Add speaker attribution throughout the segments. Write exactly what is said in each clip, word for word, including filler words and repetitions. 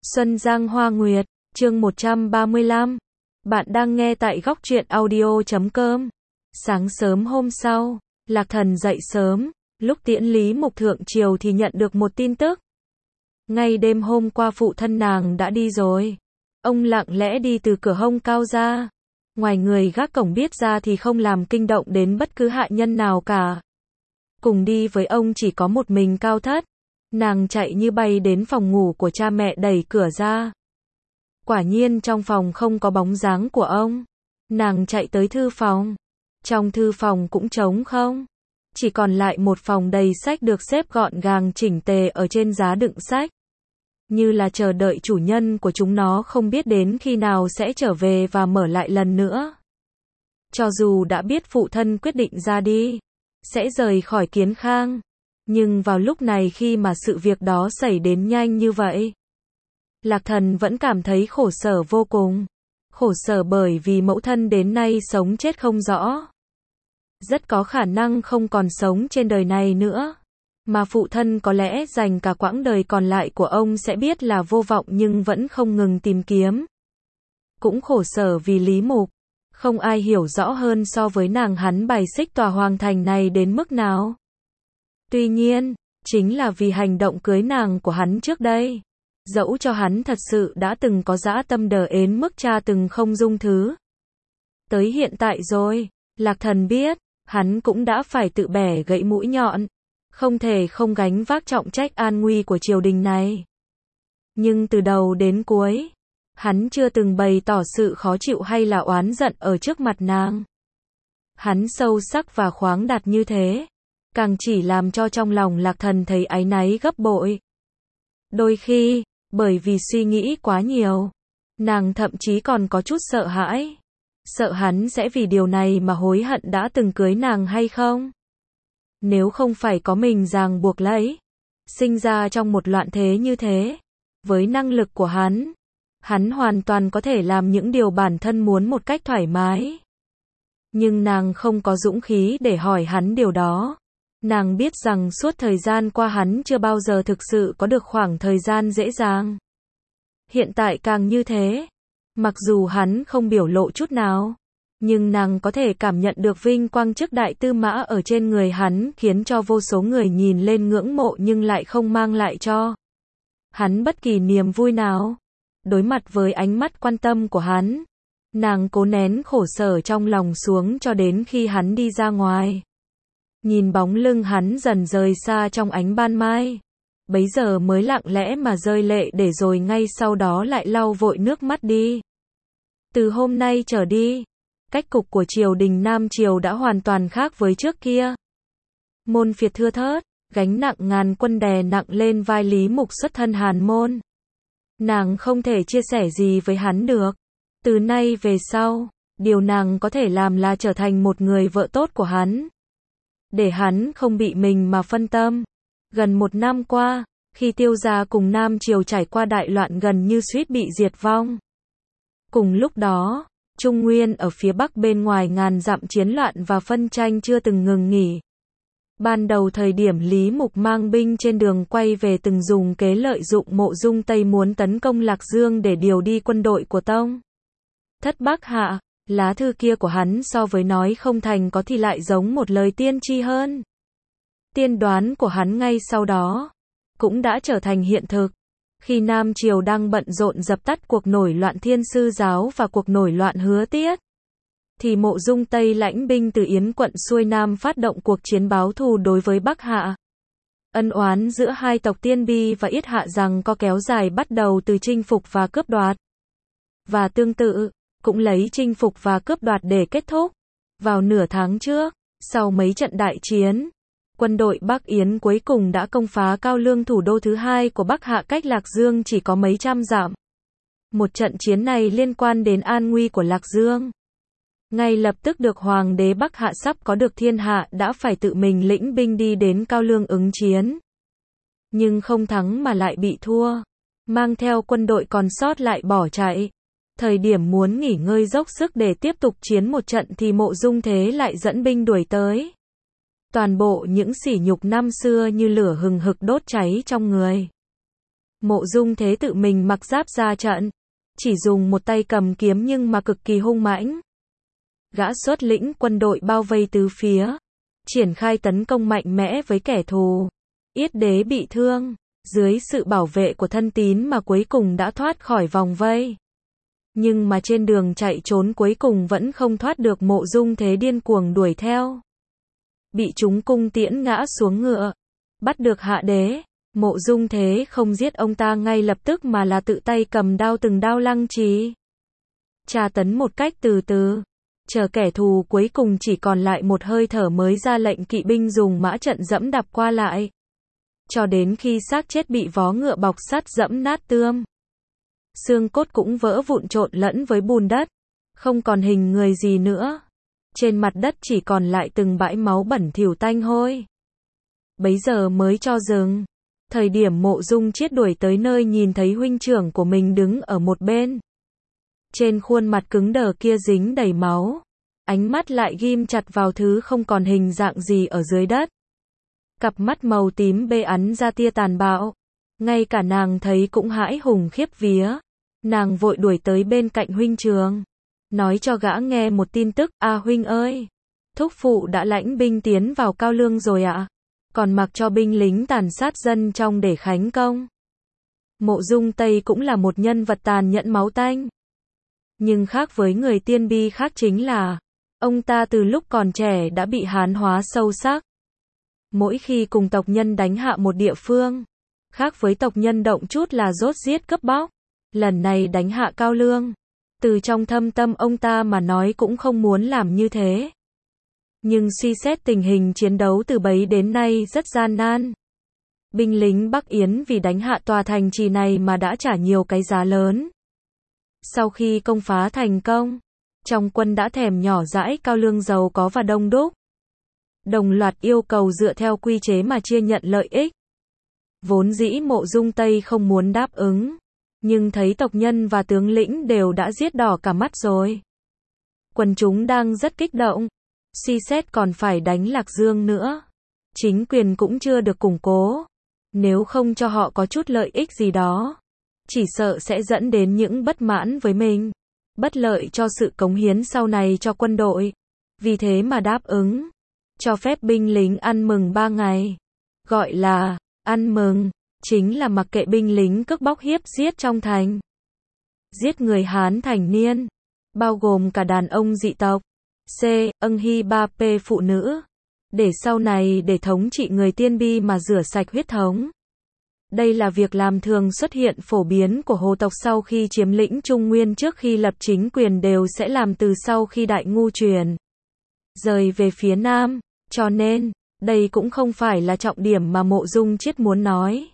Speaker 1: Xuân Giang Hoa Nguyệt, chương một trăm ba mươi lăm. Bạn đang nghe tại góc truyện audio chấm com. Sáng sớm hôm sau, Lạc Thần dậy sớm, lúc tiễn Lý Mục thượng triều thì nhận được một tin tức. Ngay đêm hôm qua phụ thân nàng đã đi rồi. Ông lặng lẽ đi từ cửa hông cao ra. Ngoài người gác cổng biết ra thì không làm kinh động đến bất cứ hạ nhân nào cả. Cùng đi với ông chỉ có một mình Cao Thất. Nàng chạy như bay đến phòng ngủ của cha mẹ, đẩy cửa ra. Quả nhiên trong phòng không có bóng dáng của ông. Nàng chạy tới thư phòng. Trong thư phòng cũng trống không. Chỉ còn lại một phòng đầy sách được xếp gọn gàng chỉnh tề ở trên giá đựng sách. Như là chờ đợi chủ nhân của chúng nó không biết đến khi nào sẽ trở về và mở lại lần nữa. Cho dù đã biết phụ thân quyết định ra đi, sẽ rời khỏi Kiến Khang. Nhưng vào lúc này khi mà sự việc đó xảy đến nhanh như vậy, Lạc Thần vẫn cảm thấy khổ sở vô cùng. Khổ sở bởi vì mẫu thân đến nay sống chết không rõ. Rất có khả năng không còn sống trên đời này nữa. Mà phụ thân có lẽ dành cả quãng đời còn lại của ông sẽ biết là vô vọng nhưng vẫn không ngừng tìm kiếm. Cũng khổ sở vì Lý Mục. Không ai hiểu rõ hơn so với nàng hắn bài xích tòa hoàng thành này đến mức nào. Tuy nhiên, chính là vì hành động cưới nàng của hắn trước đây. Dẫu cho hắn thật sự đã từng có dã tâm đờ ến mức cha từng không dung thứ. Tới hiện tại rồi, Lạc Thần biết, hắn cũng đã phải tự bẻ gãy mũi nhọn. Không thể không gánh vác trọng trách an nguy của triều đình này. Nhưng từ đầu đến cuối, hắn chưa từng bày tỏ sự khó chịu hay là oán giận ở trước mặt nàng. Hắn sâu sắc và khoáng đạt như thế, càng chỉ làm cho trong lòng Lạc Thần thấy áy náy gấp bội. Đôi khi, bởi vì suy nghĩ quá nhiều, nàng thậm chí còn có chút sợ hãi. Sợ hắn sẽ vì điều này mà hối hận đã từng cưới nàng hay không? Nếu không phải có mình ràng buộc lấy, sinh ra trong một loạn thế như thế, với năng lực của hắn, hắn hoàn toàn có thể làm những điều bản thân muốn một cách thoải mái. Nhưng nàng không có dũng khí để hỏi hắn điều đó. Nàng biết rằng suốt thời gian qua hắn chưa bao giờ thực sự có được khoảng thời gian dễ dàng. Hiện tại càng như thế. Mặc dù hắn không biểu lộ chút nào, nhưng nàng có thể cảm nhận được vinh quang chức đại tư mã ở trên người hắn, khiến cho vô số người nhìn lên ngưỡng mộ nhưng lại không mang lại cho hắn bất kỳ niềm vui nào. Đối mặt với ánh mắt quan tâm của hắn, nàng cố nén khổ sở trong lòng xuống cho đến khi hắn đi ra ngoài. Nhìn bóng lưng hắn dần rời xa trong ánh ban mai, bấy giờ mới lặng lẽ mà rơi lệ để rồi ngay sau đó lại lau vội nước mắt đi. Từ hôm nay trở đi, cách cục của triều đình Nam Triều đã hoàn toàn khác với trước kia. Môn phiệt thưa thớt, gánh nặng ngàn quân đè nặng lên vai Lý Mục xuất thân hàn môn. Nàng không thể chia sẻ gì với hắn được. Từ nay về sau, điều nàng có thể làm là trở thành một người vợ tốt của hắn. Để hắn không bị mình mà phân tâm. Gần một năm qua, khi Tiêu gia cùng Nam Triều trải qua đại loạn gần như suýt bị diệt vong. Cùng lúc đó, Trung Nguyên ở phía bắc bên ngoài ngàn dặm chiến loạn và phân tranh chưa từng ngừng nghỉ. Ban đầu thời điểm Lý Mục mang binh trên đường quay về từng dùng kế lợi dụng Mộ Dung Tây muốn tấn công Lạc Dương để điều đi quân đội của Tông Thất Bắc Hạ. Lá thư kia của hắn so với nói không thành có thì lại giống một lời tiên tri hơn. Tiên đoán của hắn ngay sau đó cũng đã trở thành hiện thực. Khi Nam Triều đang bận rộn dập tắt cuộc nổi loạn Thiên Sư giáo và cuộc nổi loạn Hứa Tiết, thì Mộ Dung Tây lãnh binh từ Yến quận xuôi Nam phát động cuộc chiến báo thù đối với Bắc Hạ. Ân oán giữa hai tộc Tiên Bi và Yết Hạ rằng có kéo dài bắt đầu từ chinh phục và cướp đoạt. Và tương tự, cũng lấy chinh phục và cướp đoạt để kết thúc. Vào nửa tháng trước, sau mấy trận đại chiến, quân đội Bắc Yến cuối cùng đã công phá Cao Lương, thủ đô thứ hai của Bắc Hạ, cách Lạc Dương chỉ có mấy trăm dặm. Một trận chiến này liên quan đến an nguy của Lạc Dương. Ngay lập tức được Hoàng đế Bắc Hạ sắp có được thiên hạ đã phải tự mình lĩnh binh đi đến Cao Lương ứng chiến. Nhưng không thắng mà lại bị thua. Mang theo quân đội còn sót lại bỏ chạy. Thời điểm muốn nghỉ ngơi dốc sức để tiếp tục chiến một trận thì Mộ Dung Thế lại dẫn binh đuổi tới. Toàn bộ những sỉ nhục năm xưa như lửa hừng hực đốt cháy trong người. Mộ Dung Thế tự mình mặc giáp ra trận, chỉ dùng một tay cầm kiếm nhưng mà cực kỳ hung mãnh. Gã xuất lĩnh quân đội bao vây tứ phía, triển khai tấn công mạnh mẽ với kẻ thù. Yết đế bị thương, dưới sự bảo vệ của thân tín mà cuối cùng đã thoát khỏi vòng vây. Nhưng mà trên đường chạy trốn cuối cùng vẫn không thoát được, Mộ Dung Thế điên cuồng đuổi theo. Bị chúng cung tiễn ngã xuống ngựa. Bắt được Hạ Đế, Mộ Dung Thế không giết ông ta ngay lập tức mà là tự tay cầm đao từng đao lăng trì. Tra tấn một cách từ từ, chờ kẻ thù cuối cùng chỉ còn lại một hơi thở mới ra lệnh kỵ binh dùng mã trận dẫm đạp qua lại. Cho đến khi xác chết bị vó ngựa bọc sắt dẫm nát tươm. Xương cốt cũng vỡ vụn trộn lẫn với bùn đất, không còn hình người gì nữa. Trên mặt đất chỉ còn lại từng bãi máu bẩn thỉu tanh hôi. Bấy giờ mới cho dừng. Thời điểm Mộ Dung Chiết đuổi tới nơi nhìn thấy huynh trưởng của mình đứng ở một bên. Trên khuôn mặt cứng đờ kia dính đầy máu. Ánh mắt lại ghim chặt vào thứ không còn hình dạng gì ở dưới đất. Cặp mắt màu tím bê ắn ra tia tàn bạo. Ngay cả nàng thấy cũng hãi hùng khiếp vía. Nàng vội đuổi tới bên cạnh huynh trưởng. Nói cho gã nghe một tin tức, a à, huynh ơi, thúc phụ đã lãnh binh tiến vào Cao Lương rồi ạ. À? Còn mặc cho binh lính tàn sát dân trong để khánh công. Mộ Dung Tây cũng là một nhân vật tàn nhẫn máu tanh. Nhưng khác với người Tiên Bi khác chính là, ông ta từ lúc còn trẻ đã bị hán hóa sâu sắc. Mỗi khi cùng tộc nhân đánh hạ một địa phương, khác với tộc nhân động chút là rốt giết cướp bóc, lần này đánh hạ Cao Lương. Từ trong thâm tâm ông ta mà nói cũng không muốn làm như thế. Nhưng suy xét tình hình chiến đấu từ bấy đến nay rất gian nan. Binh lính Bắc Yến vì đánh hạ tòa thành trì này mà đã trả nhiều cái giá lớn. Sau khi công phá thành công, trong quân đã thèm nhỏ dãi Cao Lương giàu có và đông đúc. Đồng loạt yêu cầu dựa theo quy chế mà chia nhận lợi ích. Vốn dĩ Mộ Dung Tây không muốn đáp ứng. Nhưng thấy tộc nhân và tướng lĩnh đều đã giết đỏ cả mắt rồi. Quần chúng đang rất kích động. Suy xét còn phải đánh Lạc Dương nữa. Chính quyền cũng chưa được củng cố. Nếu không cho họ có chút lợi ích gì đó, chỉ sợ sẽ dẫn đến những bất mãn với mình. Bất lợi cho sự cống hiến sau này cho quân đội. Vì thế mà đáp ứng. Cho phép binh lính ăn mừng ba ngày. Gọi là ăn mừng. Chính là mặc kệ binh lính cướp bóc hiếp giết trong thành. Giết người Hán thành niên. Bao gồm cả đàn ông dị tộc. C. Âng hy ba p phụ nữ. Để sau này để thống trị người Tiên Bi mà rửa sạch huyết thống. Đây là việc làm thường xuất hiện phổ biến của Hồ tộc sau khi chiếm lĩnh Trung Nguyên, trước khi lập chính quyền đều sẽ làm từ sau khi Đại Ngu truyền rời về phía Nam. Cho nên, đây cũng không phải là trọng điểm mà Mộ Dung Chiết muốn nói.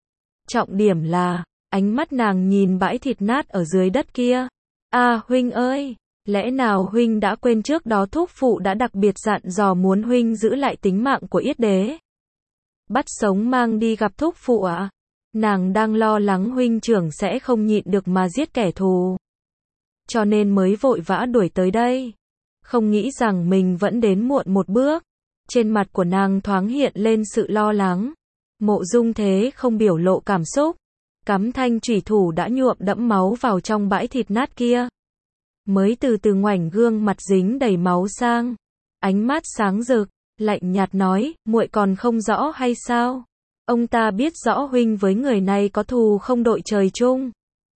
Speaker 1: Trọng điểm là, ánh mắt nàng nhìn bãi thịt nát ở dưới đất kia. À huynh ơi, lẽ nào huynh đã quên trước đó thúc phụ đã đặc biệt dặn dò muốn huynh giữ lại tính mạng của Yết đế. Bắt sống mang đi gặp thúc phụ ạ. À? Nàng đang lo lắng huynh trưởng sẽ không nhịn được mà giết kẻ thù. Cho nên mới vội vã đuổi tới đây. Không nghĩ rằng mình vẫn đến muộn một bước. Trên mặt của nàng thoáng hiện lên sự lo lắng. Mộ Dung Thế không biểu lộ cảm xúc. Cắm thanh chủy thủ đã nhuộm đẫm máu vào trong bãi thịt nát kia. Mới từ từ ngoảnh gương mặt dính đầy máu sang. Ánh mắt sáng rực, lạnh nhạt nói, muội còn không rõ hay sao? Ông ta biết rõ huynh với người này có thù không đội trời chung.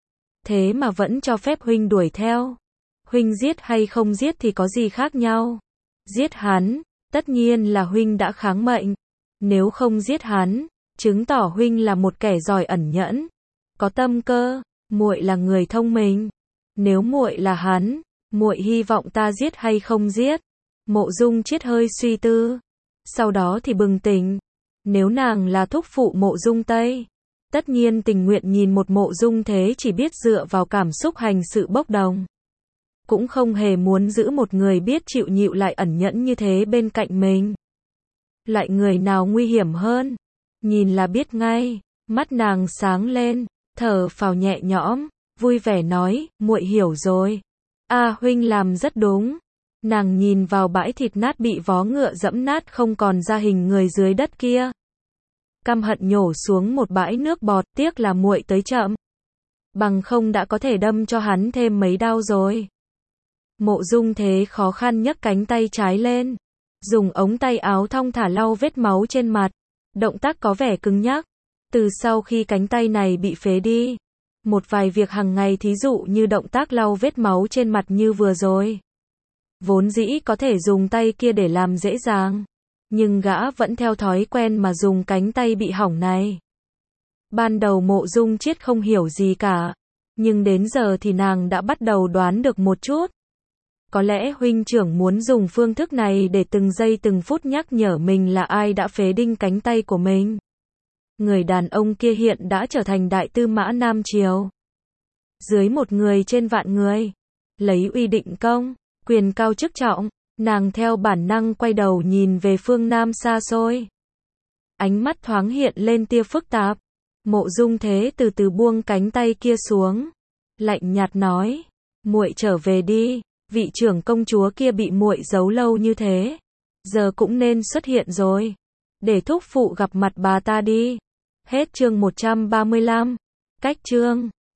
Speaker 1: Thế mà vẫn cho phép huynh đuổi theo. Huynh giết hay không giết thì có gì khác nhau? Giết hắn, tất nhiên là huynh đã kháng mệnh. Nếu không giết hắn, chứng tỏ huynh là một kẻ giỏi ẩn nhẫn, có tâm cơ. Muội là người thông minh. Nếu muội là hắn, muội hy vọng ta giết hay không giết? Mộ Dung Chiết hơi suy tư, sau đó thì bừng tỉnh. Nếu nàng là thúc phụ Mộ Dung Tây, tất nhiên tình nguyện nhìn một Mộ Dung Thế chỉ biết dựa vào cảm xúc hành sự bốc đồng. Cũng không hề muốn giữ một người biết chịu nhịu lại ẩn nhẫn như thế bên cạnh mình. Loại người nào nguy hiểm hơn? Nhìn là biết ngay. Mắt nàng sáng lên, thở phào nhẹ nhõm, vui vẻ nói, muội hiểu rồi. À huynh làm rất đúng. Nàng nhìn vào bãi thịt nát bị vó ngựa dẫm nát không còn ra hình người dưới đất kia. căm hận nhổ xuống một bãi nước bọt, tiếc là muội tới chậm. Bằng không đã có thể đâm cho hắn thêm mấy đao rồi. Mộ Dung Thế khó khăn nhấc cánh tay trái lên, dùng ống tay áo thong thả lau vết máu trên mặt. Động tác có vẻ cứng nhắc. Từ sau khi cánh tay này bị phế đi, một vài việc hàng ngày thí dụ như động tác lau vết máu trên mặt như vừa rồi, vốn dĩ có thể dùng tay kia để làm dễ dàng, nhưng gã vẫn theo thói quen mà dùng cánh tay bị hỏng này. Ban đầu Mộ Dung Chiết không hiểu gì cả, nhưng đến giờ thì nàng đã bắt đầu đoán được một chút. Có lẽ huynh trưởng muốn dùng phương thức này để từng giây từng phút nhắc nhở mình là ai đã phế đinh cánh tay của mình. Người đàn ông kia hiện đã trở thành đại tư mã Nam Triều. Dưới một người trên vạn người. Lấy uy định công, quyền cao chức trọng, nàng theo bản năng quay đầu nhìn về phương Nam xa xôi. Ánh mắt thoáng hiện lên tia phức tạp. Mộ Dung Thế từ từ buông cánh tay kia xuống. Lạnh nhạt nói, muội trở về đi, vị trưởng công chúa kia bị muội giấu lâu như thế. Giờ cũng nên xuất hiện rồi. Để thúc phụ gặp mặt bà ta đi. Hết chương một trăm ba mươi lăm. Cách chương